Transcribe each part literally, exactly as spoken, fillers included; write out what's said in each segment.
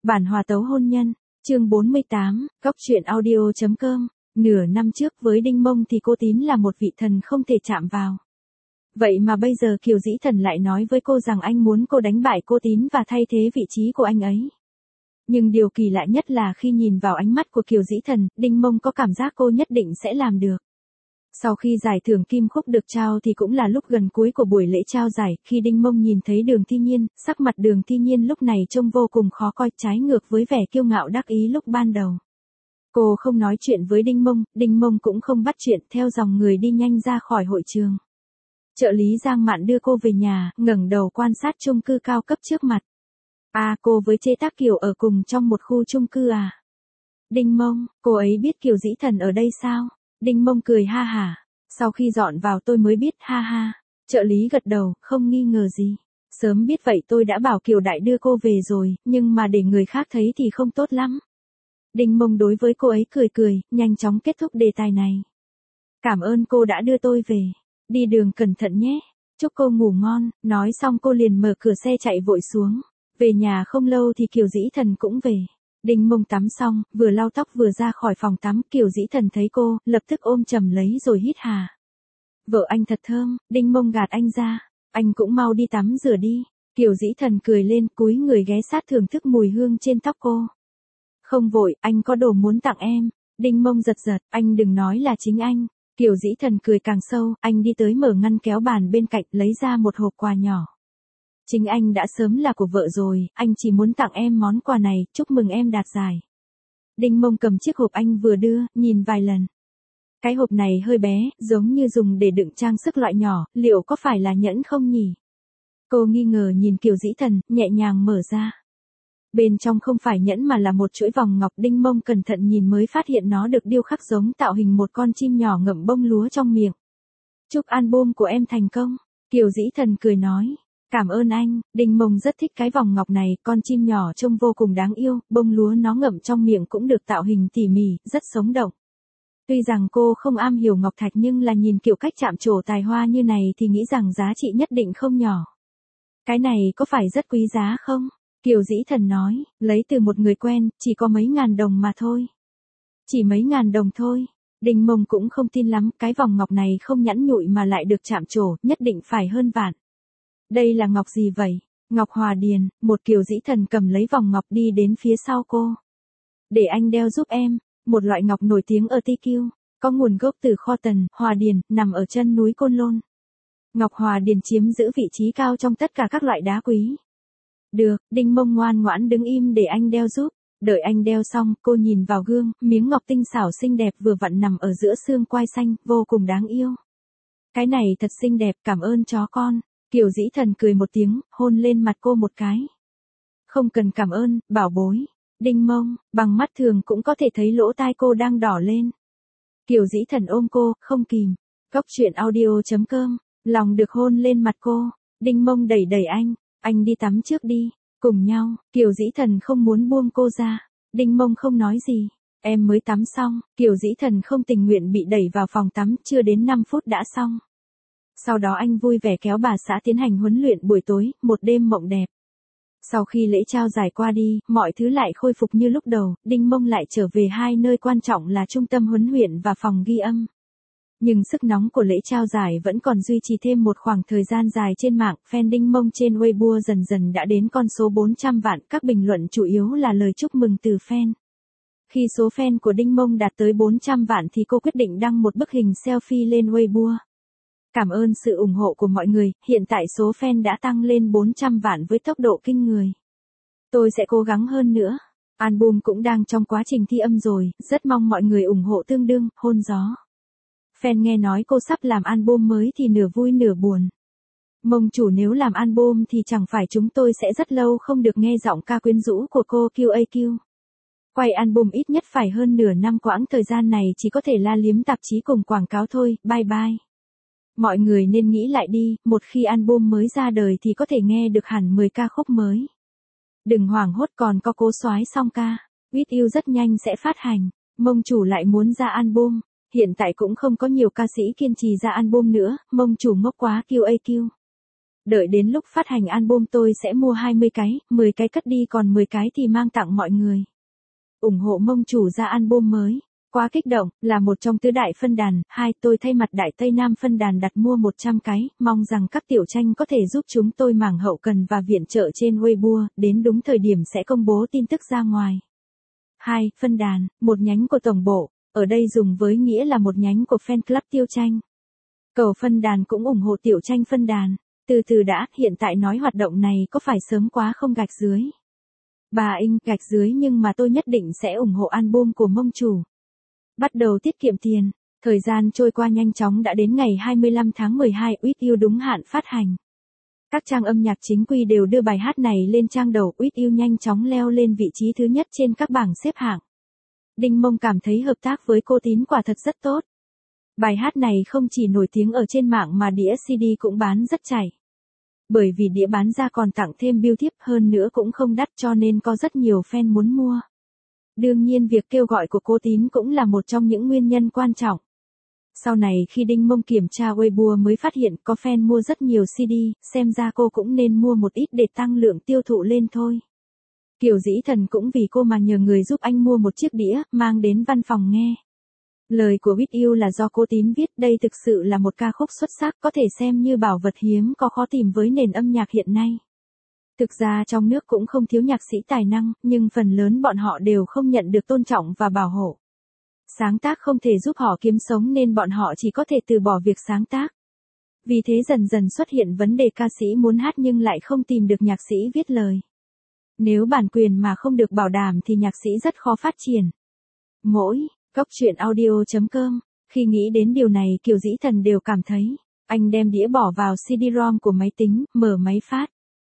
Bản hòa tấu hôn nhân, chương bốn mươi tám, góc truyện audio chấm com. Nửa năm trước với Đinh Mông thì cô Tín là một vị thần không thể chạm vào. Vậy mà bây giờ Kiều Dĩ Thần lại nói với cô rằng anh muốn cô đánh bại cô Tín và thay thế vị trí của anh ấy. Nhưng điều kỳ lạ nhất là khi nhìn vào ánh mắt của Kiều Dĩ Thần, Đinh Mông có cảm giác cô nhất định sẽ làm được. Sau khi giải thưởng Kim Khúc được trao thì cũng là lúc gần cuối của buổi lễ trao giải, khi Đinh Mông nhìn thấy Đường Thi Nhiên, sắc mặt Đường Thi Nhiên lúc này trông vô cùng khó coi, trái ngược với vẻ kiêu ngạo đắc ý lúc ban đầu. Cô không nói chuyện với Đinh Mông, Đinh Mông cũng không bắt chuyện, theo dòng người đi nhanh ra khỏi hội trường. Trợ lý Giang Mạn đưa cô về nhà, ngẩng đầu quan sát chung cư cao cấp trước mặt. À, cô với Chế Tác Kiều ở cùng trong một khu chung cư à? Đinh Mông, cô ấy biết Kiều Dĩ Thần ở đây sao? Đinh Mông cười ha hả. Sau khi dọn vào tôi mới biết, ha ha. Trợ lý gật đầu, không nghi ngờ gì. Sớm biết vậy tôi đã bảo Kiều Đại đưa cô về rồi, nhưng mà để người khác thấy thì không tốt lắm. Đinh Mông đối với cô ấy cười cười, nhanh chóng kết thúc đề tài này. Cảm ơn cô đã đưa tôi về. Đi đường cẩn thận nhé. Chúc cô ngủ ngon. Nói xong cô liền mở cửa xe chạy vội xuống. Về nhà không lâu thì Kiều Dĩ Thần cũng về. Đinh Mông tắm xong, vừa lau tóc vừa ra khỏi phòng tắm, Kiều Dĩ Thần thấy cô, lập tức ôm chầm lấy rồi hít hà. Vợ anh thật thơm. Đinh Mông gạt anh ra. Anh cũng mau đi tắm rửa đi. Kiều Dĩ Thần cười lên, cúi người ghé sát thưởng thức mùi hương trên tóc cô. Không vội, anh có đồ muốn tặng em. Đinh Mông giật giật, anh đừng nói là chính anh. Kiều Dĩ Thần cười càng sâu, anh đi tới mở ngăn kéo bàn bên cạnh, lấy ra một hộp quà nhỏ. Chính anh đã sớm là của vợ rồi, anh chỉ muốn tặng em món quà này, chúc mừng em đạt giải. Đinh Mông cầm chiếc hộp anh vừa đưa, nhìn vài lần. Cái hộp này hơi bé, giống như dùng để đựng trang sức loại nhỏ, liệu có phải là nhẫn không nhỉ? Cô nghi ngờ nhìn Kiều Dĩ Thần, nhẹ nhàng mở ra. Bên trong không phải nhẫn mà là một chuỗi vòng ngọc. Đinh Mông cẩn thận nhìn mới phát hiện nó được điêu khắc giống tạo hình một con chim nhỏ ngậm bông lúa trong miệng. Chúc album của em thành công. Kiều Dĩ Thần cười nói. Cảm ơn anh. Đinh Mông rất thích cái vòng ngọc này, con chim nhỏ trông vô cùng đáng yêu, bông lúa nó ngậm trong miệng cũng được tạo hình tỉ mỉ, rất sống động. Tuy rằng cô không am hiểu ngọc thạch nhưng là nhìn kiểu cách chạm trổ tài hoa như này thì nghĩ rằng giá trị nhất định không nhỏ. Cái này có phải rất quý giá không? Kiều Dĩ Thần nói, lấy từ một người quen, chỉ có mấy ngàn đồng mà thôi. Chỉ mấy ngàn đồng thôi. Đinh Mông cũng không tin lắm, cái vòng ngọc này không nhẵn nhụi mà lại được chạm trổ, nhất định phải hơn vạn. Đây là ngọc gì vậy? Ngọc Hòa Điền. Một Kiều Dĩ Thần cầm lấy vòng ngọc đi đến phía sau cô. Để anh đeo giúp em. Một loại ngọc nổi tiếng ở Ti Kiu, có nguồn gốc từ Kho Tần, Hòa Điền, nằm ở chân núi Côn Lôn. Ngọc Hòa Điền chiếm giữ vị trí cao trong tất cả các loại đá quý. Được, Đinh Mông ngoan ngoãn đứng im để anh đeo giúp. Đợi anh đeo xong, cô nhìn vào gương, miếng ngọc tinh xảo xinh đẹp vừa vặn nằm ở giữa xương quai xanh, vô cùng đáng yêu. Cái này thật xinh đẹp, cảm ơn chó con. Kiều Dĩ Thần cười một tiếng, hôn lên mặt cô một cái. Không cần cảm ơn, bảo bối. Đinh Mông, bằng mắt thường cũng có thể thấy lỗ tai cô đang đỏ lên. Kiều Dĩ Thần ôm cô, không kìm. Góc truyện audio chấm com, lòng được hôn lên mặt cô. Đinh Mông đẩy đẩy anh. Anh đi tắm trước đi. Cùng nhau, Kiều Dĩ Thần không muốn buông cô ra. Đinh Mông không nói gì. Em mới tắm xong. Kiều Dĩ Thần không tình nguyện bị đẩy vào phòng tắm, chưa đến năm phút đã xong. Sau đó anh vui vẻ kéo bà xã tiến hành huấn luyện buổi tối, một đêm mộng đẹp. Sau khi lễ trao giải qua đi, mọi thứ lại khôi phục như lúc đầu, Đinh Mông lại trở về hai nơi quan trọng là trung tâm huấn luyện và phòng ghi âm. Nhưng sức nóng của lễ trao giải vẫn còn duy trì thêm một khoảng thời gian dài trên mạng, fan Đinh Mông trên Weibo dần dần đã đến con số bốn trăm vạn, các bình luận chủ yếu là lời chúc mừng từ fan. Khi số fan của Đinh Mông đạt tới bốn trăm vạn thì cô quyết định đăng một bức hình selfie lên Weibo. Cảm ơn sự ủng hộ của mọi người, hiện tại số fan đã tăng lên bốn trăm vạn với tốc độ kinh người. Tôi sẽ cố gắng hơn nữa. Album cũng đang trong quá trình thi âm rồi, rất mong mọi người ủng hộ tương đương, hôn gió. Fan nghe nói cô sắp làm album mới thì nửa vui nửa buồn. Mông chủ nếu làm album thì chẳng phải chúng tôi sẽ rất lâu không được nghe giọng ca quyến rũ của cô quy a quy. Quay album ít nhất phải hơn nửa năm, quãng thời gian này chỉ có thể la liếm tạp chí cùng quảng cáo thôi, bye bye. Mọi người nên nghĩ lại đi, một khi album mới ra đời thì có thể nghe được hẳn mười ca khúc mới. Đừng hoảng hốt, còn có Cố Soái Song Ca, With You rất nhanh sẽ phát hành. Mông chủ lại muốn ra album, hiện tại cũng không có nhiều ca sĩ kiên trì ra album nữa, mông chủ ngốc quá quy a quy. Đợi đến lúc phát hành album tôi sẽ mua hai mươi cái, mười cái cất đi còn mười cái thì mang tặng mọi người. Ủng hộ Mông Chủ ra album mới. Quá kích động, là một trong tứ đại phân đàn. Hai, tôi thay mặt Đại Tây Nam phân đàn đặt mua một trăm cái, mong rằng các tiểu tranh có thể giúp chúng tôi mảng hậu cần và viện trợ trên Weibo, đến đúng thời điểm sẽ công bố tin tức ra ngoài. Hai, phân đàn, một nhánh của tổng bộ, ở đây dùng với nghĩa là một nhánh của fan club Tiêu Tranh. Cầu phân đàn cũng ủng hộ tiểu tranh phân đàn. Từ từ đã, hiện tại nói hoạt động này có phải sớm quá không gạch dưới. Bà Inc gạch dưới nhưng mà tôi nhất định sẽ ủng hộ album của Mông Chủ. Bắt đầu tiết kiệm tiền. Thời gian trôi qua nhanh chóng đã đến ngày hai mươi lăm tháng mười hai, With You đúng hạn phát hành. Các trang âm nhạc chính quy đều đưa bài hát này lên trang đầu, With You nhanh chóng leo lên vị trí thứ nhất trên các bảng xếp hạng. Đinh Mông cảm thấy hợp tác với cô Tín quả thật rất tốt. Bài hát này không chỉ nổi tiếng ở trên mạng mà đĩa xê đê cũng bán rất chảy. Bởi vì đĩa bán ra còn tặng thêm bưu thiếp, hơn nữa cũng không đắt cho nên có rất nhiều fan muốn mua. Đương nhiên việc kêu gọi của cô Tín cũng là một trong những nguyên nhân quan trọng. Sau này khi Đinh Mông kiểm tra Weibo mới phát hiện có fan mua rất nhiều xê đê, xem ra cô cũng nên mua một ít để tăng lượng tiêu thụ lên thôi. Kiều Dĩ Thần cũng vì cô mà nhờ người giúp anh mua một chiếc đĩa, mang đến văn phòng nghe. Lời của With You là do cô Tín viết, đây thực sự là một ca khúc xuất sắc, có thể xem như bảo vật hiếm có khó tìm với nền âm nhạc hiện nay. Thực ra trong nước cũng không thiếu nhạc sĩ tài năng, nhưng phần lớn bọn họ đều không nhận được tôn trọng và bảo hộ. Sáng tác không thể giúp họ kiếm sống nên bọn họ chỉ có thể từ bỏ việc sáng tác. Vì thế dần dần xuất hiện vấn đề ca sĩ muốn hát nhưng lại không tìm được nhạc sĩ viết lời. Nếu bản quyền mà không được bảo đảm thì nhạc sĩ rất khó phát triển. Mỗi Góc truyện audio chấm com, khi nghĩ đến điều này Kiều Dĩ Thần đều cảm thấy, anh đem đĩa bỏ vào xê đê rom của máy tính, mở máy phát.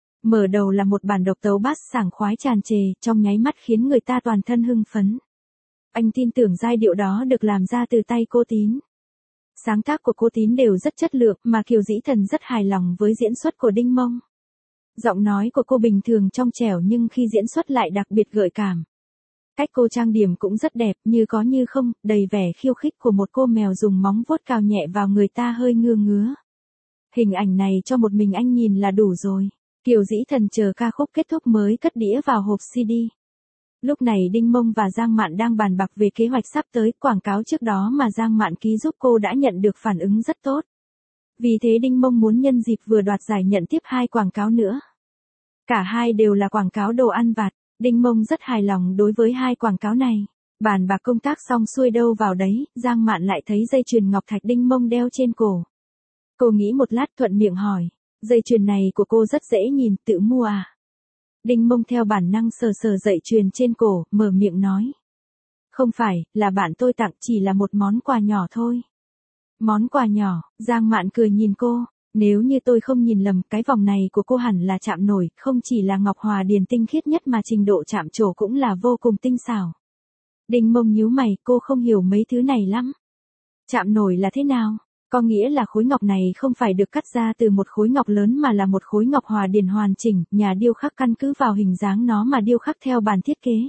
Mở đầu là một bản độc tấu bass sảng khoái tràn trề, trong nháy mắt khiến người ta toàn thân hưng phấn. Anh tin tưởng giai điệu đó được làm ra từ tay cô Tín. Sáng tác của cô Tín đều rất chất lượng mà Kiều Dĩ Thần rất hài lòng với diễn xuất của Đinh Mông. Giọng nói của cô bình thường trong trẻo nhưng khi diễn xuất lại đặc biệt gợi cảm. Cách cô trang điểm cũng rất đẹp, như có như không, đầy vẻ khiêu khích của một cô mèo dùng móng vuốt cào nhẹ vào người ta hơi ngưa ngứa. Hình ảnh này cho một mình anh nhìn là đủ rồi. Kiều Dĩ Thần chờ ca khúc kết thúc mới cất đĩa vào hộp xê đê. Lúc này Đinh Mông và Giang Mạn đang bàn bạc về kế hoạch sắp tới, quảng cáo trước đó mà Giang Mạn ký giúp cô đã nhận được phản ứng rất tốt. Vì thế Đinh Mông muốn nhân dịp vừa đoạt giải nhận tiếp hai quảng cáo nữa. Cả hai đều là quảng cáo đồ ăn vặt. Đinh Mông rất hài lòng đối với hai quảng cáo này. Bàn bạc công tác xong xuôi đâu vào đấy, Giang Mạn lại thấy dây chuyền ngọc thạch Đinh Mông đeo trên cổ. Cô nghĩ một lát thuận miệng hỏi, dây chuyền này của cô rất dễ nhìn, tự mua à? Đinh Mông theo bản năng sờ sờ dây chuyền trên cổ, mở miệng nói. Không phải, là bạn tôi tặng, chỉ là một món quà nhỏ thôi. Món quà nhỏ, Giang Mạn cười nhìn cô. Nếu như tôi không nhìn lầm, cái vòng này của cô hẳn là chạm nổi, không chỉ là ngọc hòa điền tinh khiết nhất mà trình độ chạm trổ cũng là vô cùng tinh xảo. Đinh Mông nhíu mày, cô không hiểu mấy thứ này lắm. Chạm nổi là thế nào? Có nghĩa là khối ngọc này không phải được cắt ra từ một khối ngọc lớn mà là một khối ngọc hòa điền hoàn chỉnh, nhà điêu khắc căn cứ vào hình dáng nó mà điêu khắc theo bản thiết kế.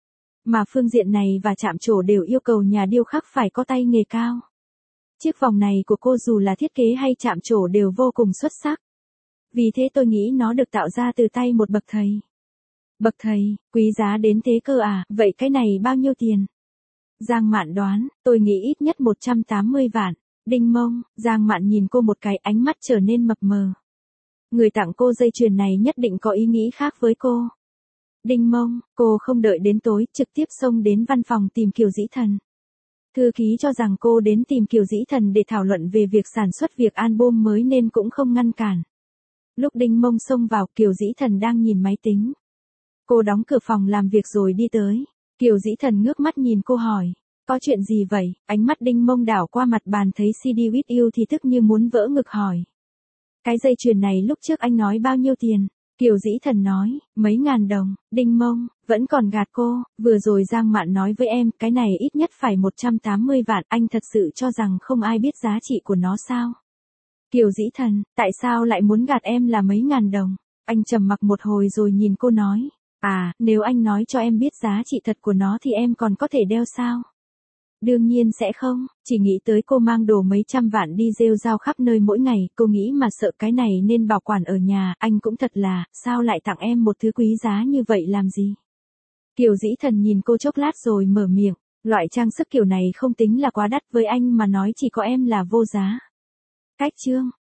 Mà phương diện này và chạm trổ đều yêu cầu nhà điêu khắc phải có tay nghề cao. Chiếc vòng này của cô dù là thiết kế hay chạm trổ đều vô cùng xuất sắc. Vì thế tôi nghĩ nó được tạo ra từ tay một bậc thầy. Bậc thầy, quý giá đến thế cơ à, vậy cái này bao nhiêu tiền? Giang Mạn đoán, tôi nghĩ ít nhất một trăm tám mươi vạn. Đinh Mông, Giang Mạn nhìn cô một cái, ánh mắt trở nên mập mờ. Người tặng cô dây chuyền này nhất định có ý nghĩ khác với cô. Đinh Mông, cô không đợi đến tối, trực tiếp xông đến văn phòng tìm Kiều Dĩ Thần. Thư ký cho rằng cô đến tìm Kiều Dĩ Thần để thảo luận về việc sản xuất việc album mới nên cũng không ngăn cản. Lúc Đinh Mông xông vào, Kiều Dĩ Thần đang nhìn máy tính. Cô đóng cửa phòng làm việc rồi đi tới. Kiều Dĩ Thần ngước mắt nhìn cô hỏi, có chuyện gì vậy? Ánh mắt Đinh Mông đảo qua mặt bàn thấy xê đê With You thì tức như muốn vỡ ngực hỏi. Cái dây chuyền này lúc trước anh nói bao nhiêu tiền? Kiều Dĩ Thần nói, mấy ngàn đồng. Đinh Mông, vẫn còn gạt cô, vừa rồi Giang Mạn nói với em, cái này ít nhất phải một trăm tám mươi vạn, anh thật sự cho rằng không ai biết giá trị của nó sao? Kiều Dĩ Thần, tại sao lại muốn gạt em là mấy ngàn đồng? Anh trầm mặc một hồi rồi nhìn cô nói, à, nếu anh nói cho em biết giá trị thật của nó thì em còn có thể đeo sao? Đương nhiên sẽ không, chỉ nghĩ tới cô mang đồ mấy trăm vạn đi rêu rao khắp nơi mỗi ngày, cô nghĩ mà sợ cái này nên bảo quản ở nhà, anh cũng thật là, sao lại tặng em một thứ quý giá như vậy làm gì? Kiều Dĩ Thần nhìn cô chốc lát rồi mở miệng, loại trang sức kiểu này không tính là quá đắt với anh mà nói chỉ có em là vô giá. Cách chương